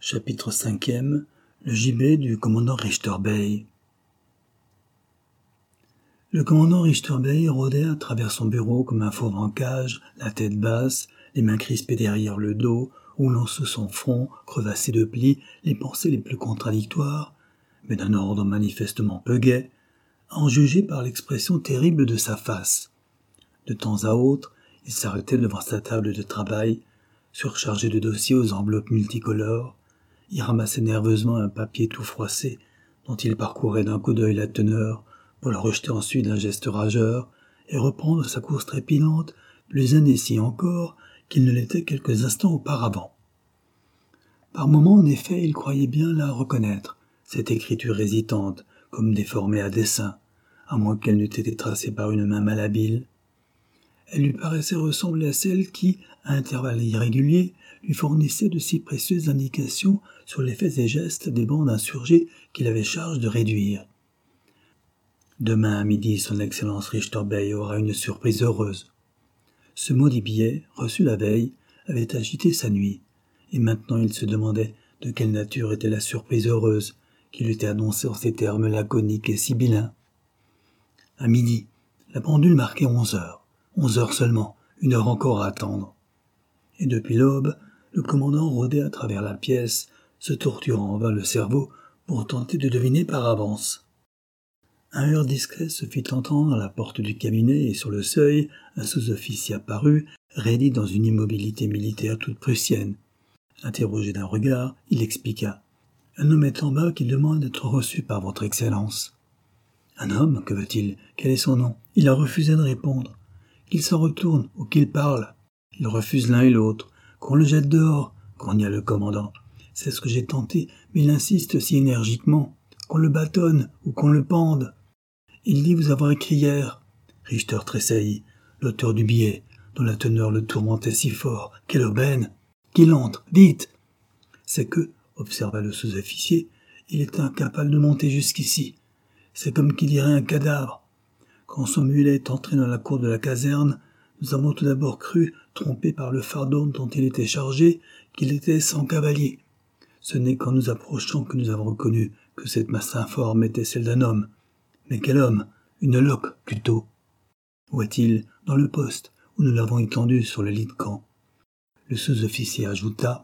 Chapitre 5e. Le gibet du commandant Richter Bey. Le commandant Richter Bey rôdait à travers son bureau comme un fauve en cage, la tête basse, les mains crispées derrière le dos, roulant sous son front, crevassé de plis, les pensées les plus contradictoires, mais d'un ordre manifestement peu gai, à en juger par l'expression terrible de sa face. De temps à autre, il s'arrêtait devant sa table de travail, surchargé de dossiers aux enveloppes multicolores. Il ramassait nerveusement un papier tout froissé, dont il parcourait d'un coup d'œil la teneur, pour le rejeter ensuite d'un geste rageur, et reprendre sa course trépidante, plus indécis encore qu'il ne l'était quelques instants auparavant. Par moments, en effet, il croyait bien la reconnaître, cette écriture hésitante, comme déformée à dessein, à moins qu'elle n'eût été tracée par une main malhabile. Elle lui paraissait ressembler à celle qui, à intervalles irréguliers, lui fournissait de si précieuses indications sur les faits et gestes des bandes insurgées qu'il avait charge de réduire. Demain à midi, son Excellence Richter Bey aura une surprise heureuse. Ce maudit billet, reçu la veille, avait agité sa nuit, et maintenant il se demandait de quelle nature était la surprise heureuse qui lui était annoncée en ces termes laconiques et sibyllins. À midi, la pendule marquait 11 heures. 11 heures seulement, 1 heure encore à attendre. Et depuis l'aube, le commandant rôdait à travers la pièce, se torturant en vain le cerveau pour tenter de deviner par avance. Un heurt discret se fit entendre à la porte du cabinet et sur le seuil, un sous-officier apparut, raidi dans une immobilité militaire toute prussienne. Interrogé d'un regard, il expliqua. « Un homme est en bas qui demande d'être reçu par votre Excellence. »« Un homme, que veut-il? Quel est son nom ?» Il a refusé de répondre. « Qu'il s'en retourne ou qu'il parle. Il refuse l'un et l'autre. Qu'on le jette dehors, » grogna le commandant. « C'est ce que j'ai tenté, mais il insiste si énergiquement. Qu'on le bâtonne ou qu'on le pende. Il dit vous avoir écrit hier. » Richter tressaillit, l'auteur du billet, dont la teneur le tourmentait si fort. « Quelle aubaine ! Qu'il entre, vite !» « C'est que, » observa le sous-officier, « il est incapable de monter jusqu'ici. C'est comme qui dirait un cadavre. Quand son mulet est entré dans la cour de la caserne, nous avons tout d'abord cru, trompés par le fardeau dont il était chargé, qu'il était sans cavalier. Ce n'est qu'en nous approchant que nous avons reconnu que cette masse informe était celle d'un homme. Mais quel homme? Une loque, plutôt. Où est-il? Dans le poste, où nous l'avons étendu sur le lit de camp. » Le sous-officier ajouta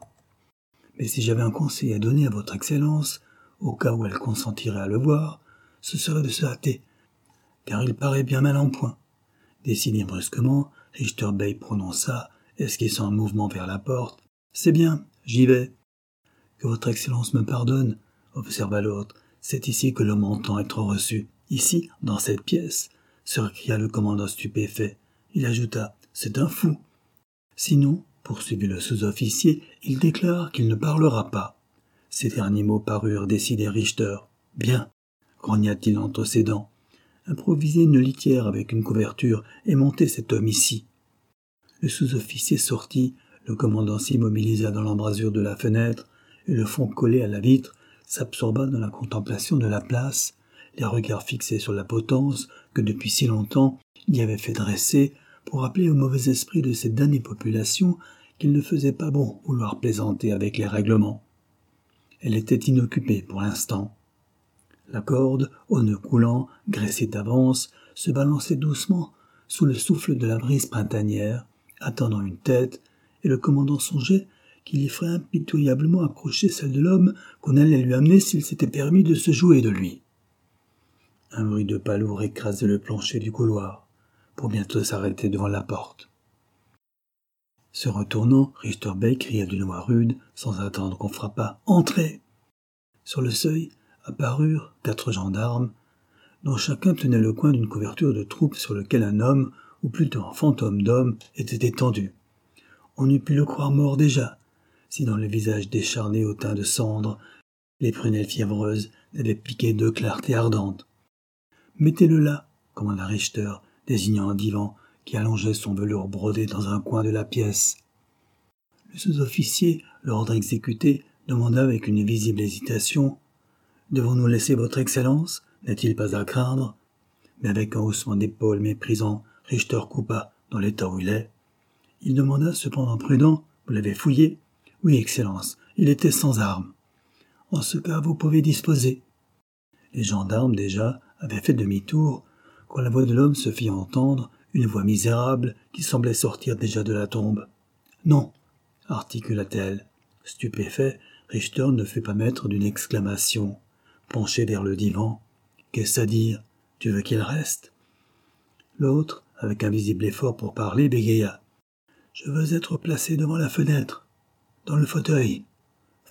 « Mais si j'avais un conseil à donner à votre Excellence, au cas où elle consentirait à le voir, ce serait de se hâter, car il paraît bien mal en point. » Décidé brusquement, Richter Bey prononça, esquissant un mouvement vers la porte. « C'est bien, j'y vais. »« Que votre Excellence me pardonne, » observa l'autre. « C'est ici que l'homme entend être reçu. Ici, dans cette pièce, » se récria le commandant stupéfait. Il ajouta, « C'est un fou. » Sinon, poursuivit le sous-officier, il déclare qu'il ne parlera pas. Ces derniers mots parurent décider Richter. « Bien, » grogna-t-il entre ses dents. « Improvisez une litière avec une couverture et montez cet homme ici. » Le sous-officier sortit, le commandant s'immobilisa dans l'embrasure de la fenêtre, et le front collé à la vitre, s'absorba dans la contemplation de la place, les regards fixés sur la potence que depuis si longtemps il y avait fait dresser pour rappeler au mauvais esprit de cette damnée population qu'il ne faisait pas bon vouloir plaisanter avec les règlements. Elle était inoccupée pour l'instant. La corde, au nœud coulant, graissée d'avance, se balançait doucement sous le souffle de la brise printanière, attendant une tête, et le commandant songeait qu'il y ferait impitoyablement accrocher celle de l'homme qu'on allait lui amener s'il s'était permis de se jouer de lui. Un bruit de pas lourd écrasait le plancher du couloir, pour bientôt s'arrêter devant la porte. Se retournant, Richter Bey cria d'une voix rude, sans attendre qu'on frappât. « Entrez !» Sur le seuil apparurent 4 gendarmes, dont chacun tenait le coin d'une couverture de troupe sur lequel un homme, ou plutôt un fantôme d'homme, était étendu. On eût pu le croire mort déjà, si dans le visage décharné au teint de cendre, les prunelles fiévreuses n'avaient piqué 2 clartés ardentes. « Mettez-le là !» commanda Richter, désignant un divan qui allongeait son velours brodé dans un coin de la pièce. Le sous-officier, l'ordre exécuté, demanda avec une visible hésitation « Devons-nous laisser votre Excellence? N'est-il pas à craindre ?» Mais avec un haussement d'épaules méprisant, Richter coupa dans l'état où il est. Il demanda cependant prudent « Vous l'avez fouillé ?»« Oui, Excellence, il était sans armes. En ce cas, vous pouvez disposer. Les gendarmes, déjà, avaient fait demi-tour, quand la voix de l'homme se fit entendre, une voix misérable qui semblait sortir déjà de la tombe. « Non !» articula-t-elle. Stupéfait, Richter ne fut pas maître d'une exclamation. Penché vers le divan. « Qu'est-ce à dire ? Tu veux qu'il reste ?» L'autre, avec un visible effort pour parler, bégaya. « Je veux être placé devant la fenêtre, dans le fauteuil. Face !»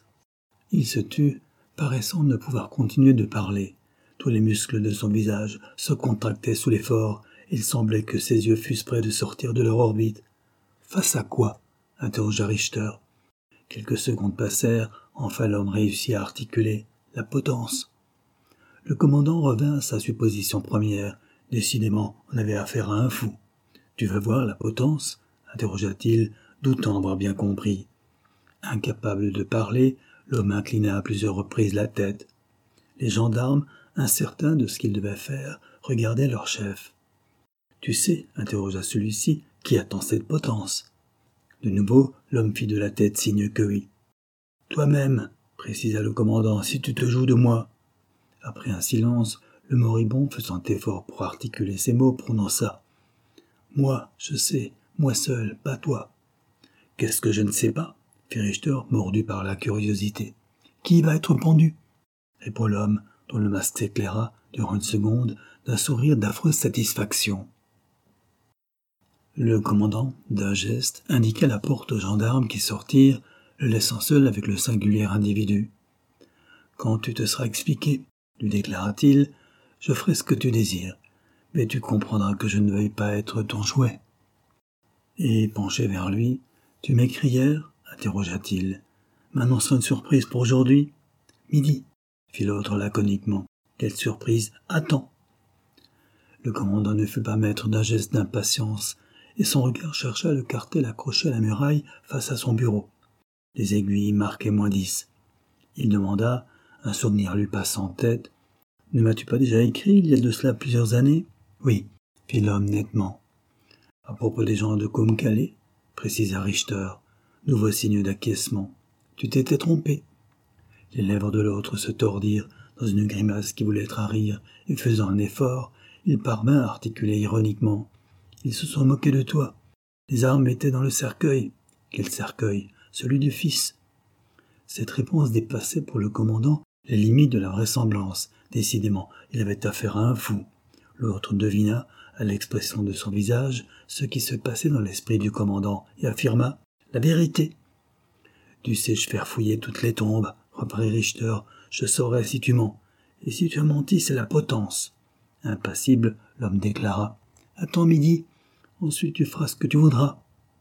Il se tut, paraissant ne pouvoir continuer de parler. Tous les muscles de son visage se contractaient sous l'effort. Il semblait que ses yeux fussent près de sortir de leur orbite. « Face à quoi ?» interrogea Richter. Quelques secondes passèrent. Enfin l'homme réussit à articuler. « La potence !» Le commandant revint à sa supposition première. Décidément, on avait affaire à un fou. « Tu veux voir la potence ?» interrogea-t-il, doutant avoir bien compris. Incapable de parler, l'homme inclina à plusieurs reprises la tête. Les gendarmes, incertains de ce qu'ils devaient faire, regardaient leur chef. « Tu sais, » interrogea celui-ci, « qui attend cette potence ?» De nouveau, l'homme fit de la tête signe que oui. « Toi-même, » précisa le commandant, « si tu te joues de moi. » Après un silence, le moribond, faisant effort pour articuler ses mots, prononça. « Moi, je sais, moi seul, pas toi. »« Qu'est-ce que je ne sais pas ?» fit Richter, mordu par la curiosité. « Qui va être pendu ?» répond l'homme, dont le masque s'éclaira, durant une seconde, d'un sourire d'affreuse satisfaction. Le commandant, d'un geste, indiqua la porte aux gendarmes qui sortirent, le laissant seul avec le singulier individu. « Quand tu te seras expliqué, lui déclara-t-il, je ferai ce que tu désires, mais tu comprendras que je ne veuille pas être ton jouet. » Et, penché vers lui, « Tu m'écris hier ?» interrogea-t-il. « M'annonce une surprise pour aujourd'hui ?»« Midi, » fit l'autre laconiquement. « Quelle surprise ? Attends !» Le commandant ne fut pas maître d'un geste d'impatience, et son regard chercha le cartel accroché à la muraille face à son bureau. Les aiguilles marquaient -10. Il demanda, un souvenir lui passant en tête, « Ne m'as-tu pas déjà écrit il y a de cela plusieurs années ?»« Oui, » fit l'homme nettement. « À propos des gens de Kumkale ?» précisa Richter. Nouveau signe d'acquiescement. « Tu t'étais trompé. » Les lèvres de l'autre se tordirent dans une grimace qui voulait être à rire, et faisant un effort, il parvint à articuler ironiquement. « Ils se sont moqués de toi. Les armes étaient dans le cercueil. »« Quel cercueil ? Celui du fils. » Cette réponse dépassait pour le commandant les limites de la vraisemblance. Décidément, il avait affaire à un fou. L'autre devina, à l'expression de son visage, ce qui se passait dans l'esprit du commandant, et affirma « La vérité !»« Dussé-je faire fouiller toutes les tombes ?» reprit Richter. « Je saurai si tu mens. Et si tu as menti, c'est la potence. » Impassible, l'homme déclara « Attends midi, ensuite tu feras ce que tu voudras. »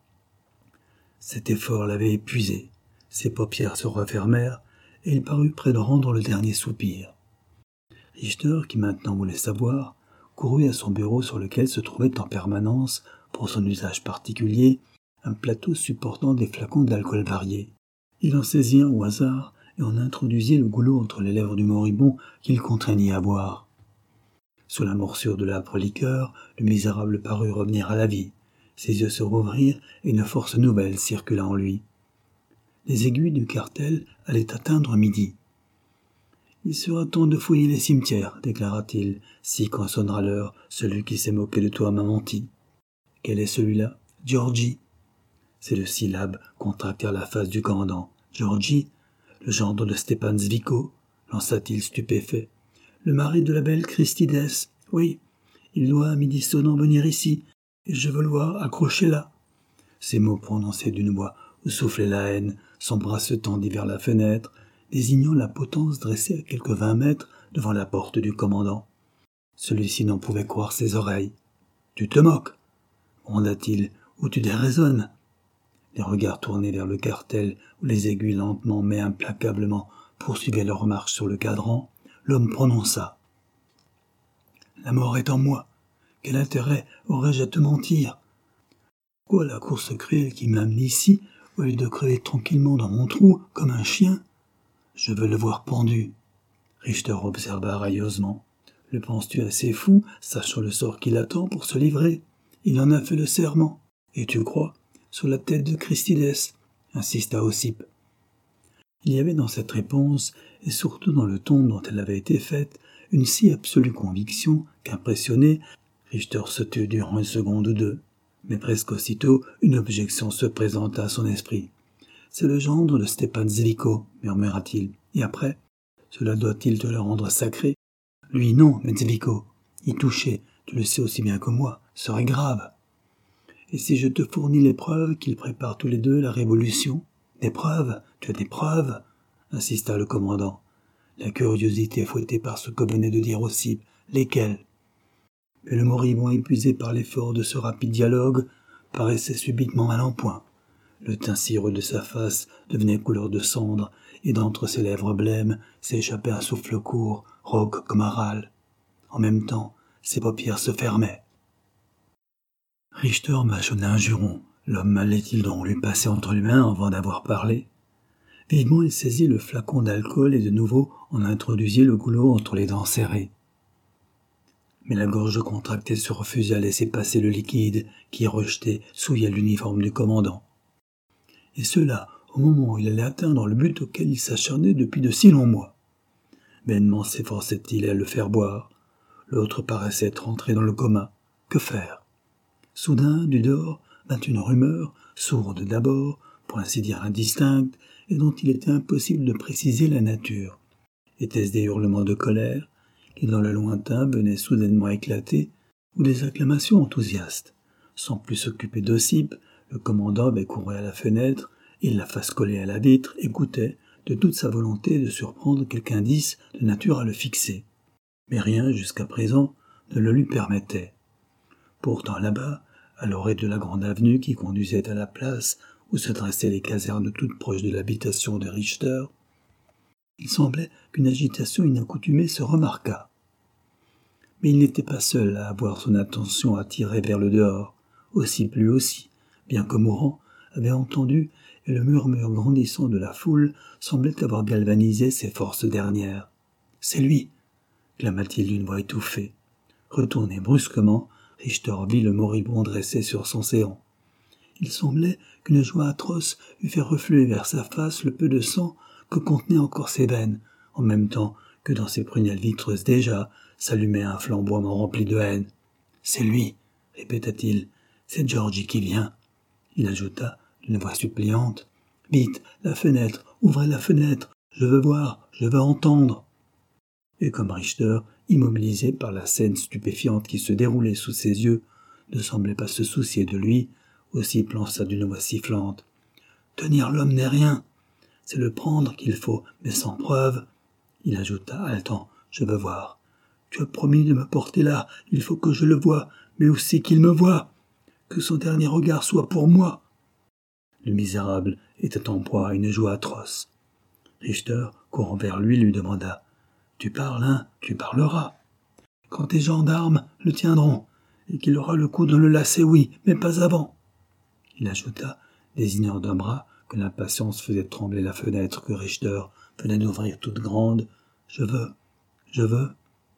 Cet effort l'avait épuisé. Ses paupières se refermèrent, et il parut près de rendre le dernier soupir. Richter, qui maintenant voulait savoir, courut à son bureau sur lequel se trouvait en permanence, pour son usage particulier, un plateau supportant des flacons d'alcool variés. Il en saisit un au hasard et en introduisit le goulot entre les lèvres du moribond qu'il contraignit à boire. Sous la morsure de l'âpre liqueur, le misérable parut revenir à la vie. Ses yeux se rouvrirent et une force nouvelle circula en lui. Les aiguilles du cartel allaient atteindre midi. « Il sera temps de fouiller les cimetières, » déclara-t-il. « Si, quand sonnera l'heure, celui qui s'est moqué de toi m'a menti. »« Quel est celui-là ? » ?»« Georgie. » Ces deux syllabes contractèrent la face du commandant. « Georgie, le gendre de Stepan Zviko ?» lança-t-il stupéfait. « Le mari de la belle Christides. Oui, il doit à midi sonnant venir ici, et je veux le voir accroché là. » Ces mots prononcés d'une voix où soufflait la haine, son bras se tendit vers la fenêtre, désignant la potence dressée à quelques 20 mètres devant la porte du commandant. Celui-ci n'en pouvait croire ses oreilles. « Tu te moques » gronda-t-il, « ou tu déraisonnes ?» Les regards tournés vers le cartel, où les aiguilles lentement mais implacablement poursuivaient leur marche sur le cadran, l'homme prononça. « La mort est en moi. Quel intérêt aurais-je à te mentir ? Quoi la course cruelle qui m'amène ici, au lieu de crever tranquillement dans mon trou, comme un chien ? Je veux le voir pendu. » Richter observa railleusement. « Le penses-tu assez fou, sachant le sort qu'il attend pour se livrer ? Il en a fait le serment. Et tu crois ? Sur la tête de Christides, insista Ossip. Il y avait dans cette réponse, et surtout dans le ton dont elle avait été faite, une si absolue conviction qu'impressionné, Richter se tut durant une seconde ou deux. Mais presque aussitôt, une objection se présenta à son esprit. « C'est le gendre de Stepan Zviko, murmura-t-il. Et après, cela doit-il te le rendre sacré ? Lui non, mais Zviko, y toucher, tu le sais aussi bien que moi, serait grave. Et si je te fournis les preuves qu'ils préparent tous les deux la révolution ? Des preuves ? Tu as des preuves ? Insista le commandant. La curiosité fouettée par ce que venait de dire Ossip. Lesquelles ? Mais le moribond, épuisé par l'effort de ce rapide dialogue, paraissait subitement mal en point. Le teint cireux de sa face devenait couleur de cendre, et d'entre ses lèvres blêmes s'échappait un souffle court, rauque comme un râle. En même temps, ses paupières se fermaient. Richter mâchonna un juron. L'homme allait-il donc lui passer entre les mains avant d'avoir parlé ? Vivement, il saisit le flacon d'alcool et de nouveau en introduisit le goulot entre les dents serrées. Mais la gorge contractée se refusait à laisser passer le liquide qui, rejeté, souillait l'uniforme du commandant. Et cela, au moment où il allait atteindre le but auquel il s'acharnait depuis de si longs mois. Vainement s'efforçait-il à le faire boire. L'autre paraissait être entré dans le coma. Que faire ? Soudain, du dehors, vint une rumeur, sourde d'abord, pour ainsi dire indistincte, et dont il était impossible de préciser la nature. Était-ce des hurlements de colère, qui dans le lointain venaient soudainement éclater, ou des acclamations enthousiastes ? Sans plus s'occuper d'Ossip, le commandant avait couru à la fenêtre, et la face collée à la vitre, écoutait, de toute sa volonté de surprendre quelque indice de nature à le fixer. Mais rien, jusqu'à présent, ne le lui permettait. Pourtant là-bas, à l'orée de la grande avenue qui conduisait à la place où se dressaient les casernes toutes proches de l'habitation de Richter, il semblait qu'une agitation inaccoutumée se remarquât. Mais il n'était pas seul à avoir son attention attirée vers le dehors. Ossip lui aussi, bien que mourant, avait entendu, et le murmure grandissant de la foule semblait avoir galvanisé ses forces dernières. « C'est lui !» clama-t-il d'une voix étouffée. Retourné brusquement, Richter vit le moribond dressé sur son séant. Il semblait qu'une joie atroce eût fait refluer vers sa face le peu de sang que contenaient encore ses veines, en même temps que dans ses prunelles vitreuses déjà s'allumait un flamboiement rempli de haine. « C'est lui !» répéta-t-il. « C'est Georgie qui vient !» Il ajouta d'une voix suppliante. « Vite, la fenêtre, ouvrez la fenêtre, je veux voir, je veux entendre !» Et comme Richter, immobilisé par la scène stupéfiante qui se déroulait sous ses yeux, ne semblait pas se soucier de lui, Ossip lança d'une voix sifflante. « Tenir l'homme n'est rien. C'est le prendre qu'il faut, mais sans preuve. » Il ajouta, haletant. « Je veux voir. Tu as promis de me porter là, il faut que je le voie, mais aussi qu'il me voie. Que son dernier regard soit pour moi. » Le misérable était en proie à une joie atroce. Richter, courant vers lui, lui demanda. « Tu parles, hein, tu parleras. Quand tes gendarmes le tiendront, et qu'il aura le coup de le lasser, oui, mais pas avant. » Il ajouta, désignant d'un bras que l'impatience faisait trembler la fenêtre que Richter venait d'ouvrir toute grande. « Je veux. »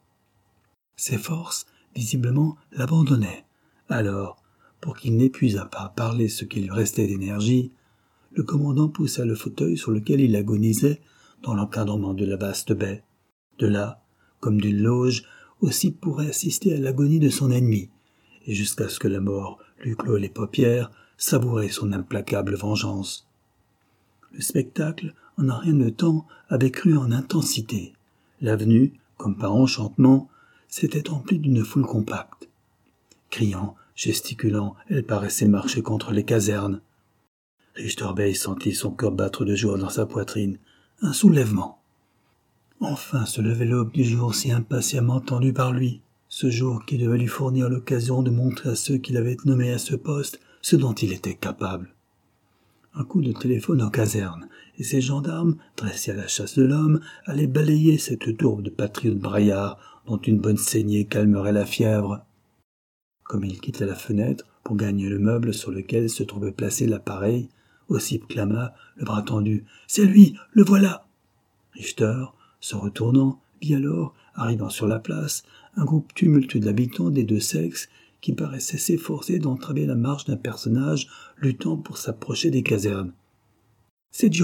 Ses forces, visiblement, l'abandonnaient. Alors, pour qu'il n'épuisât pas à parler ce qui lui restait d'énergie, le commandant poussa le fauteuil sur lequel il agonisait dans l'encadrement de la vaste baie. De là, comme d'une loge, Ossip pourrait assister à l'agonie de son ennemi, et jusqu'à ce que la mort lui clôt les paupières, savourer son implacable vengeance. Le spectacle, en un rien de temps, avait cru en intensité. L'avenue, comme par enchantement, s'était emplie d'une foule compacte. Criant, gesticulant, elle paraissait marcher contre les casernes. Richter Bey sentit son cœur battre de joie dans sa poitrine. Un soulèvement. Enfin se levait l'aube du jour si impatiemment tendu par lui, ce jour qui devait lui fournir l'occasion de montrer à ceux qui l'avaient nommé à ce poste ce dont il était capable. Un coup de téléphone aux casernes, et ces gendarmes, dressés à la chasse de l'homme, allaient balayer cette tourbe de patriotes braillards dont une bonne saignée calmerait la fièvre. Comme il quittait la fenêtre pour gagner le meuble sur lequel se trouvait placé l'appareil, Ossip clama, le bras tendu. « C'est lui, le voilà !» Richter, se retournant, vit alors, arrivant sur la place, un groupe tumultueux d'habitants des deux sexes qui paraissait s'efforcer d'entraver la marche d'un personnage luttant pour s'approcher des casernes. « C'est Georgie !»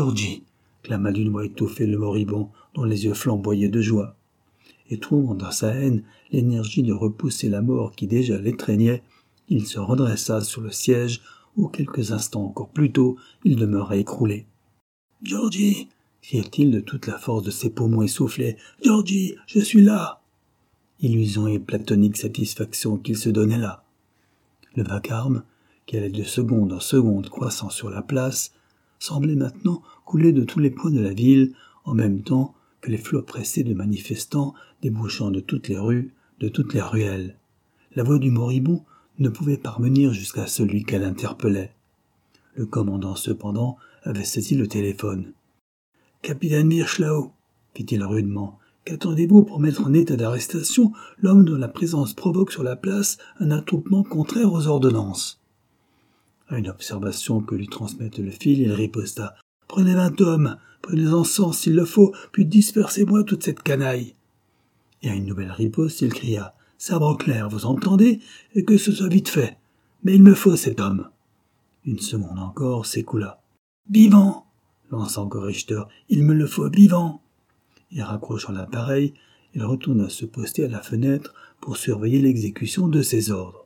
clama d'une voix étouffée le moribond, dont les yeux flamboyaient de joie. Et trouvant dans sa haine l'énergie de repousser la mort qui déjà l'étreignait, il se redressa sur le siège où quelques instants encore plus tôt il demeurait écroulé. « Georgie !» cria-t-il de toute la force de ses poumons essoufflés. « Georgie, je suis là !» Illusion et platonique satisfaction qu'il se donnait là. Le vacarme, qui allait de seconde en seconde croissant sur la place, semblait maintenant couler de tous les points de la ville, en même temps que les flots pressés de manifestants débouchant de toutes les rues, de toutes les ruelles. La voix du moribond ne pouvait parvenir jusqu'à celui qu'elle interpellait. Le commandant, cependant, avait saisi le téléphone. « Capitaine Birschlau, fit-il rudement, qu'attendez-vous pour mettre en état d'arrestation l'homme dont la présence provoque sur la place un attroupement contraire aux ordonnances ?» À une observation que lui transmettait le fil, il riposta. « Prenez 20 hommes, prenez-en 100 s'il le faut, puis dispersez-moi toute cette canaille. » Et à une nouvelle riposte, il cria. « Sabre clair, vous entendez, et que ce soit vite fait. Mais il me faut cet homme. » Une seconde encore s'écoula. « Vivant !» lança encore Richter. « Il me le faut vivant !» Et raccrochant l'appareil, il retourna se poster à la fenêtre pour surveiller l'exécution de ses ordres.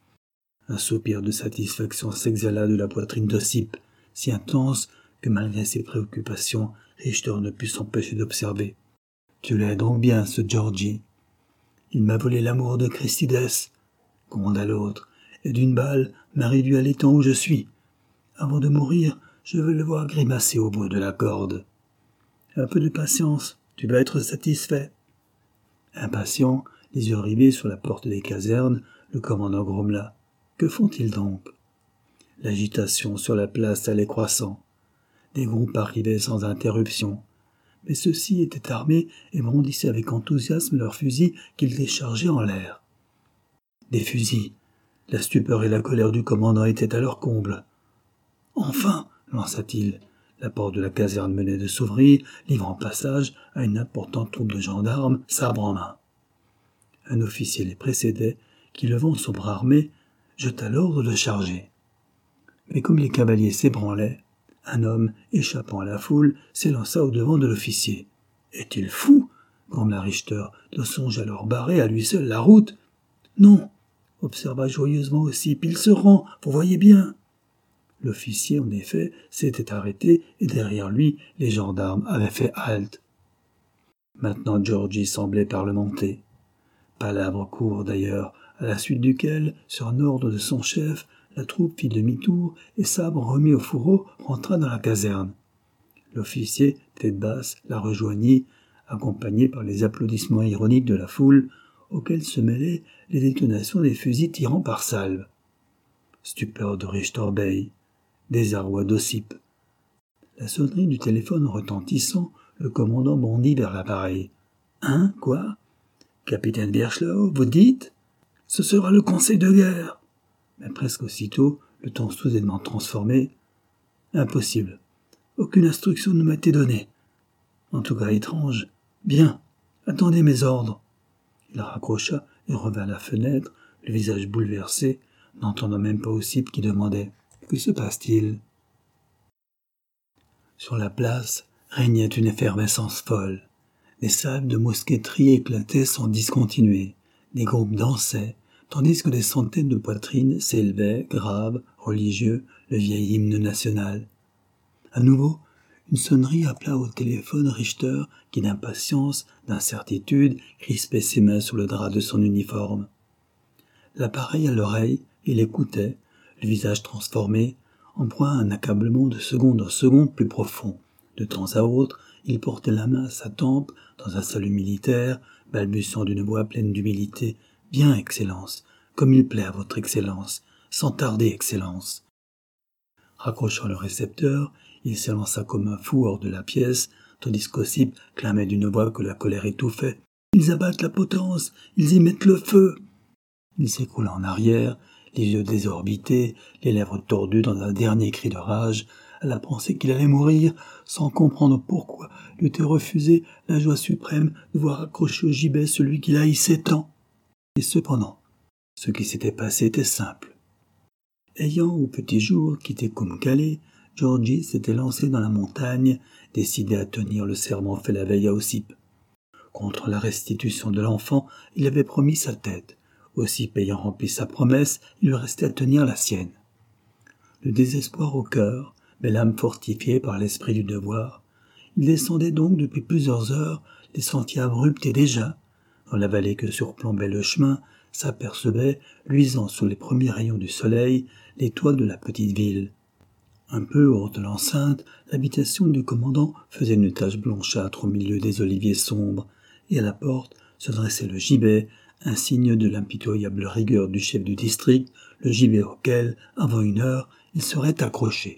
Un soupir de satisfaction s'exhala de la poitrine d'Ossip, si intense que malgré ses préoccupations, Richter ne put s'empêcher d'observer. « Tu l'aides donc bien, ce Georgie. Il m'a volé l'amour de Christides, gronda l'autre, et d'une balle m'a réduit à l'étang où je suis. Avant de mourir, je veux le voir grimacer au bout de la corde. Un peu de patience, tu vas être satisfait. » Impatient, les yeux rivés sur la porte des casernes, le commandant grommela. « Que font-ils donc ?» L'agitation sur la place allait croissant. Des groupes arrivaient sans interruption, mais ceux-ci étaient armés et brandissaient avec enthousiasme leurs fusils qu'ils déchargeaient en l'air. Des fusils. La stupeur et la colère du commandant étaient à leur comble. « Enfin !» lança-t-il. La porte de la caserne venait de s'ouvrir, livrant passage à une importante troupe de gendarmes, sabre en main. Un officier les précédait, qui, levant son bras armé, jeta l'ordre de charger. Mais comme les cavaliers s'ébranlaient, un homme, échappant à la foule, s'élança au-devant de l'officier. « Est-il fou ?» grommela Richter, « de songer à leur barrer à lui seul la route ?»« Non !» observa joyeusement aussi, « il se rend, vous voyez bien !» L'officier, en effet, s'était arrêté, et derrière lui, les gendarmes avaient fait halte. Maintenant Georgie semblait parlementer. Palabre court d'ailleurs, à la suite duquel, sur un ordre de son chef, la troupe fit demi-tour et sabre remis au fourreau rentra dans la caserne. L'officier, tête basse, la rejoignit, accompagné par les applaudissements ironiques de la foule, auxquels se mêlaient les détonations des fusils tirant par salve. Stupeur de Richter Bey, désarroi d'Ossip. La sonnerie du téléphone retentissant, le commandant bondit vers l'appareil. « Hein, quoi ? Capitaine Birschlau, vous dites ? Ce sera le conseil de guerre. » Mais presque aussitôt, le ton soudainement transformé. « Impossible. Aucune instruction ne m'a été donnée. En tout cas étrange. Bien, attendez mes ordres. » Il raccrocha et revint à la fenêtre, le visage bouleversé, n'entendant même pas Ossip qui demandait « Que se passe-t-il » Sur la place régnait une effervescence folle. Des salves de mousqueterie éclataient sans discontinuer. Des groupes dansaient, tandis que des centaines de poitrines s'élevaient, graves, religieux, le vieil hymne national. À nouveau, une sonnerie appela au téléphone Richter qui, d'impatience, d'incertitude, crispait ses mains sur le drap de son uniforme. L'appareil à l'oreille, il écoutait, le visage transformé, en proie à un accablement de seconde en seconde plus profond. De temps à autre, il portait la main à sa tempe, dans un salut militaire, balbutiant d'une voix pleine d'humilité. « Bien, Excellence, comme il plaît à votre Excellence, sans tarder, Excellence. » Raccrochant le récepteur, il s'élança comme un fou hors de la pièce, tandis qu'Ossip clamait d'une voix que la colère étouffait. « Ils abattent la potence, ils y mettent le feu !» Il s'écroula en arrière, les yeux désorbités, les lèvres tordues dans un dernier cri de rage, à la pensée qu'il allait mourir, sans comprendre pourquoi lui était refusée la joie suprême de voir accroché au gibet celui qu'il haïssait tant. Et cependant, ce qui s'était passé était simple. Ayant au petit jour quitté Kumkale, Georgie s'était lancé dans la montagne, décidé à tenir le serment fait la veille à Ossip. Contre la restitution de l'enfant, il avait promis sa tête. Ossip ayant rempli sa promesse, il lui restait à tenir la sienne. Le désespoir au cœur, mais l'âme fortifiée par l'esprit du devoir, il descendait donc depuis plusieurs heures les sentiers abrupts et déjà, dans la vallée que surplombait le chemin, s'apercevait, luisant sous les premiers rayons du soleil, les toits de la petite ville. Un peu hors de l'enceinte, l'habitation du commandant faisait une tache blanchâtre au milieu des oliviers sombres, et à la porte se dressait le gibet, un signe de l'impitoyable rigueur du chef du district, le gibet auquel, avant 1 heure, il serait accroché.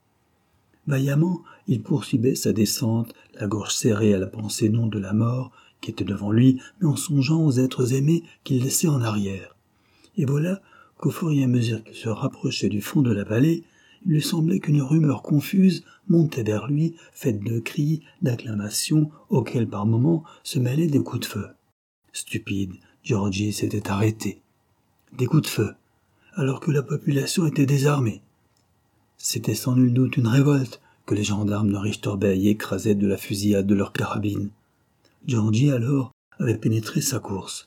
Vaillamment, il poursuivait sa descente, la gorge serrée à la pensée non de la mort, qui était devant lui, mais en songeant aux êtres aimés qu'il laissait en arrière. Et voilà qu'au fur et à mesure qu'il se rapprochait du fond de la vallée, il lui semblait qu'une rumeur confuse montait vers lui, faite de cris, d'acclamations, auxquels par moments se mêlaient des coups de feu. Stupide, Georgie s'était arrêté. Des coups de feu, alors que la population était désarmée. C'était sans nul doute une révolte que les gendarmes de Richter Bay écrasaient de la fusillade de leurs carabines. Georgie, alors, avait pénétré sa course.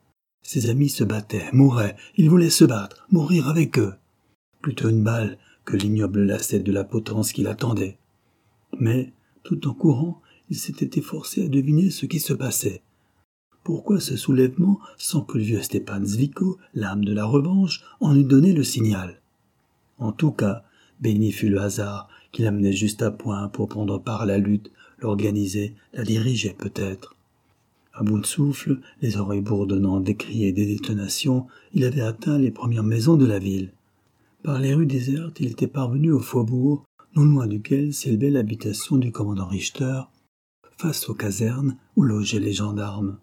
Ses amis se battaient, mouraient, il voulait se battre, mourir avec eux. Plutôt une balle que l'ignoble lacet de la potence qui l'attendait. Mais, tout en courant, il s'était efforcé à deviner ce qui se passait. Pourquoi ce soulèvement sans que le vieux Stepan Zviko, l'âme de la revanche, en eût donné le signal? En tout cas, béni fut le hasard qui l'amenait juste à point pour prendre part à la lutte, l'organiser, la diriger peut-être. À bout de souffle, les oreilles bourdonnantes des cris et des détonations, il avait atteint les premières maisons de la ville. Par les rues désertes, il était parvenu au faubourg, non loin duquel s'élevait l'habitation du commandant Richter, face aux casernes où logeaient les gendarmes.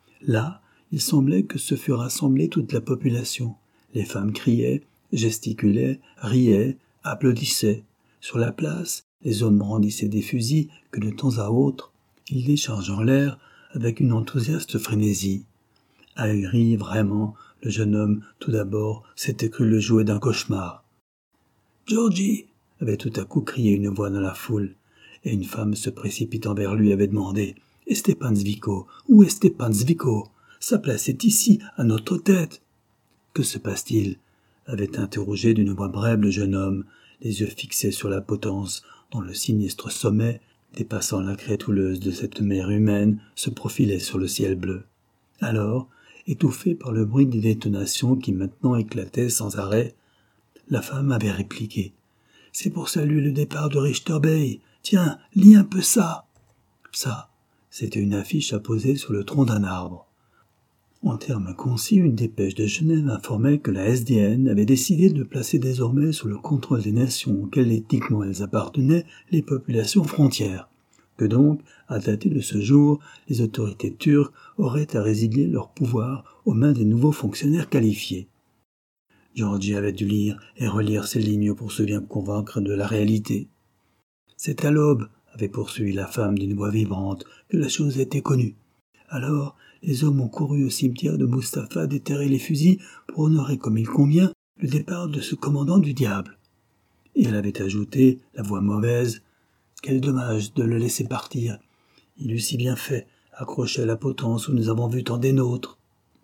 Là, il semblait que se fût rassemblée toute la population. Les femmes criaient, gesticulaient, riaient, applaudissaient. Sur la place, les hommes brandissaient des fusils que de temps à autre, ils déchargeaient en l'air avec une enthousiaste frénésie. Ahuri, vraiment, le jeune homme, tout d'abord, s'était cru le jouet d'un cauchemar. « Georgie !» avait tout à coup crié une voix dans la foule, et une femme se précipitant vers lui avait demandé « Et Stepan Zviko ? Où est Stepan Zviko ? Sa place est ici, à notre tête !»« Que se passe-t-il » avait interrogé d'une voix brève le jeune homme, les yeux fixés sur la potence, dont le sinistre sommet, dépassant la crête houleuse de cette mer humaine, se profilait sur le ciel bleu. Alors, étouffée par le bruit des détonations qui maintenant éclataient sans arrêt, la femme avait répliqué « C'est pour saluer le départ de Richter Bay. Tiens, lis un peu ça !» Ça, c'était une affiche apposée sur le tronc d'un arbre. En termes concis, une dépêche de Genève informait que la SDN avait décidé de placer désormais sous le contrôle des nations auxquelles éthiquement elles appartenaient les populations frontières, que donc, à dater de ce jour, les autorités turques auraient à résilier leur pouvoir aux mains des nouveaux fonctionnaires qualifiés. Georgie avait dû lire et relire ces lignes pour se bien convaincre de la réalité. C'est à l'aube, avait poursuivi la femme d'une voix vibrante, que la chose était connue. Alors, les hommes ont couru au cimetière de Mustapha déterrer les fusils pour honorer comme il convient le départ de ce commandant du diable. Et elle avait ajouté, la voix mauvaise, « Quel dommage de le laisser partir. Il eût si bien fait, accroché à la potence où nous avons vu tant des nôtres. »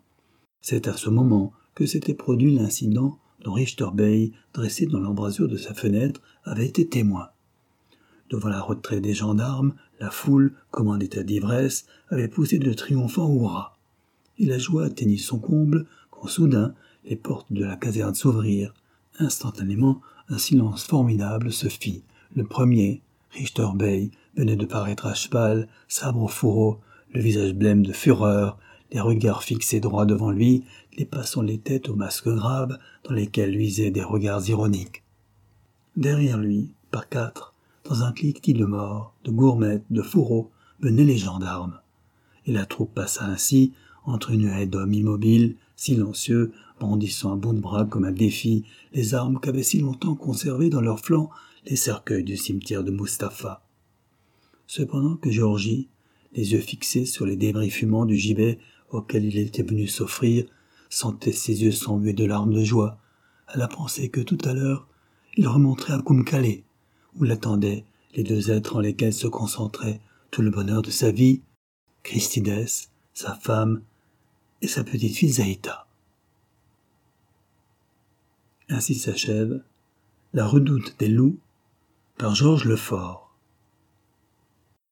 C'est à ce moment que s'était produit l'incident dont Richter Bay, dressé dans l'embrasure de sa fenêtre, avait été témoin. Devant la retraite des gendarmes, la foule, comme en état d'ivresse, avait poussé de triomphants hurrahs. Et la joie atteignit son comble quand soudain les portes de la caserne s'ouvrirent. Instantanément, un silence formidable se fit. Le premier, Richter Bay, venait de paraître à cheval, sabre au fourreau, le visage blême de fureur, les regards fixés droit devant lui, dépassant les têtes aux masques graves dans lesquels luisaient des regards ironiques. Derrière lui, par 4, dans un cliquetis de morts, de gourmettes, de fourreaux, venaient les gendarmes. Et la troupe passa ainsi, entre une haie d'hommes immobiles, silencieux, brandissant à bout de bras comme un défi, les armes qu'avaient si longtemps conservées dans leurs flancs les cercueils du cimetière de Mustapha. Cependant que Georgie, les yeux fixés sur les débris fumants du gibet auquel il était venu s'offrir, sentait ses yeux s'embuer de larmes de joie, à la pensée que tout à l'heure, il remonterait à Kumkale, où l'attendaient les deux êtres en lesquels se concentrait tout le bonheur de sa vie, Christidès, sa femme et sa petite-fille Zaïta. Ainsi s'achève La Redoute des loups par Georges Lefort.